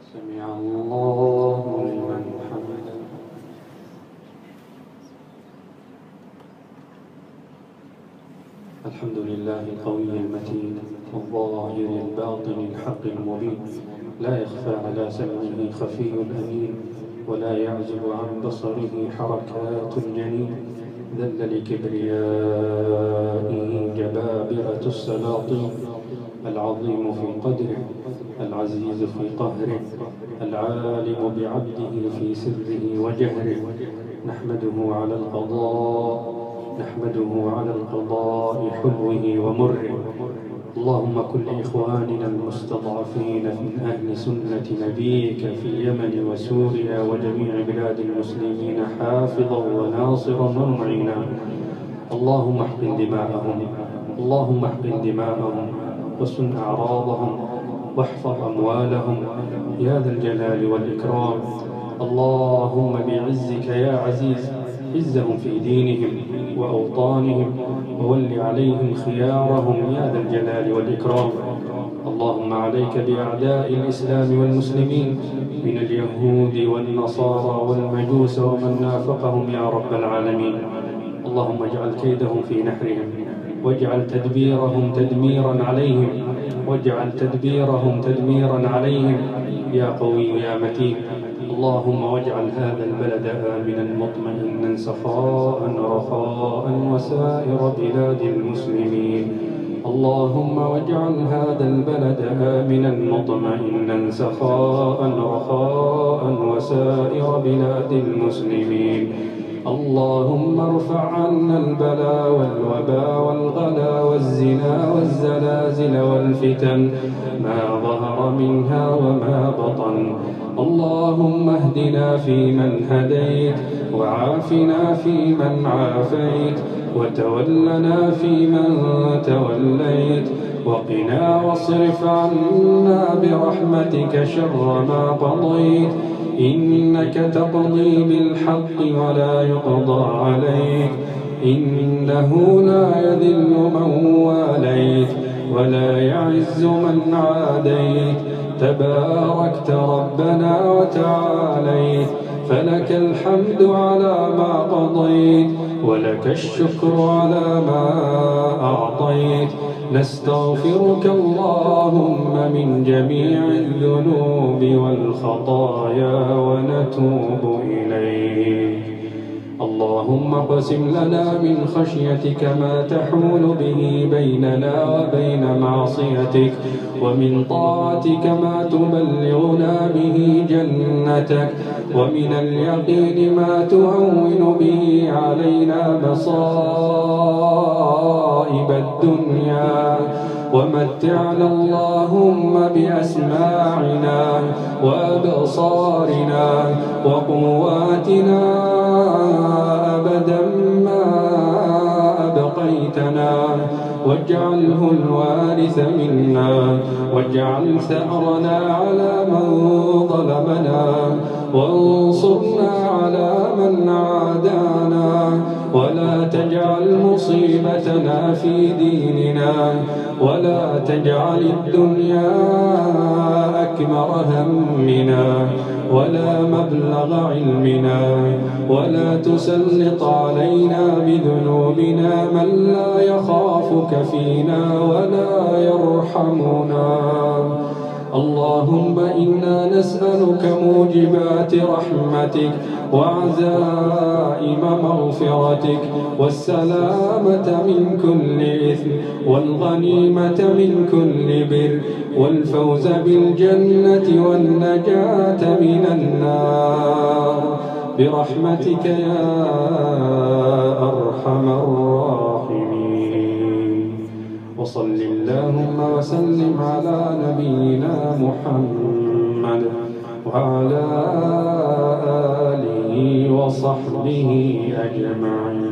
سمع الله لمن حمده. الحمد لله القوي المتين الظاهر الباطن الحق المبين، لا يخفى على سمعه خفي أمين، ولا يعزب عن بصره حركات الجنين. ذل لكبريائه جبابرة السلاطين، العظيم في قدره العزيز في قهره، العالم بعبده في سره وجهره. نحمده على القضاء حلوه ومره. اللهم كن لإخواننا المستضعفين من أهل سنة نبيك في اليمن وسوريا وجميع بلاد المسلمين حافظا وناصرا ومعينا. اللهم احقن دماءهم وسن أعراضهم واحفظ أموالهم يا ذا الجلال والإكرام. اللهم بعزك يا عزيز عزهم في دينهم وأوطانهم، وول عليهم خيارهم يا ذا الجلال والإكرام. اللهم عليك بأعداء الإسلام والمسلمين من اليهود والنصارى والمجوس ومن نافقهم يا رب العالمين. اللهم اجعل كيدهم في نحرهم، واجعل تدبيرهم تدميرا عليهم يا قوي يا متين. اللهم واجعل هذا البلد آمنا مطمئنا سخاء رخاء وسائر بلاد المسلمين. اللهم واجعل هذا البلد آمنا مطمئنا سخاء رخاء وسائر بلاد المسلمين. اللهم ارفع عنا البلاء والوباء والغلا والزنا والزلازل والفتن ما ظهر منها وما بطن. اللهم اهدنا فيمن هديت، وعافنا فيمن عافيت، وتولنا فيمن توليت، وقنا واصرف عنا برحمتك شر ما قضيت. إنك تقضي بالحق ولا يقضى عليك، إنه لا يذل من واليت ولا يعز من عاديت. تباركت ربنا وتعاليت، فلك الحمد على ما قضيت، ولك الشكر على ما أعطيت. نستغفرك اللهم من جميع الذنوب والخطايا ونتوب إليك. اللهم اقسم لنا من خشيتك ما تحول به بيننا وبين معصيتك، ومن طاعتك ما تبلغنا به جنتك، ومن اليقين ما تهون به علينا مصائب الدنيا. ومتعنا اللهم بأسماعنا وأبصارنا وقواتنا أبدا ما أبقيتنا، واجعله الوارث منا، واجعل ثأرنا على من ظلمنا، وانصرنا على من عادانا، ولا تجعل مصيبتنا في ديننا، ولا تجعل الدنيا أكبر همنا ولا مبلغ علمنا، ولا تسلط علينا بذنوبنا من لا يخافك فينا ولا يرحمنا. اللهم إنا نسألك موجبات رحمتك وعزائم مغفرتك، والسلامة من كل إثم، والغنيمة من كل بر، والفوز بالجنة والنجاة من النار برحمتك يا أرحم الراحمين. وصل اللهم وسلم على نبينا محمد وعلى آله وصحبه أجمعين.